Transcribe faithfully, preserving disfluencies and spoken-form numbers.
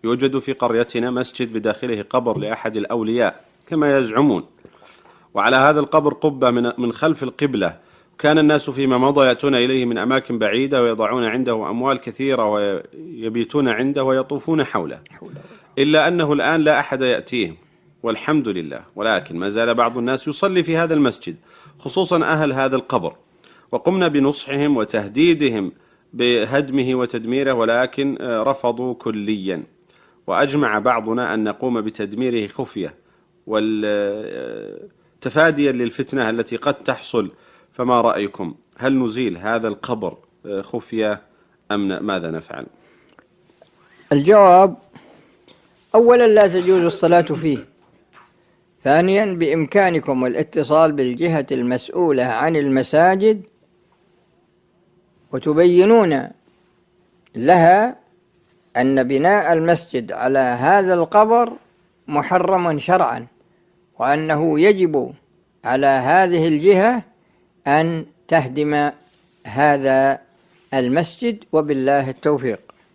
يوجد في قريتنا مسجد بداخله قبر لأحد الأولياء كما يزعمون، وعلى هذا القبر قبة من خلف القبلة، كان الناس فيما مضى يأتون إليه من أماكن بعيدة ويضعون عنده أموال كثيرة ويبيتون عنده ويطوفون حوله، إلا أنه الآن لا أحد يأتيه والحمد لله. ولكن ما زال بعض الناس يصلي في هذا المسجد، خصوصا أهل هذا القبر، وقمنا بنصحهم وتهديدهم بهدمه وتدميره، ولكن رفضوا كليا. وأجمع بعضنا أن نقوم بتدميره خفية والتفاديا للفتنة التي قد تحصل. فما رأيكم؟ هل نزيل هذا القبر خفية أم ماذا نفعل؟ الجواب: أولا لا تجوز الصلاة فيه. ثانيا بإمكانكم الاتصال بالجهة المسؤولة عن المساجد وتبينون لها أن بناء المسجد على هذا القبر محرم شرعا، وأنه يجب على هذه الجهة أن تهدم هذا المسجد، وبالله التوفيق.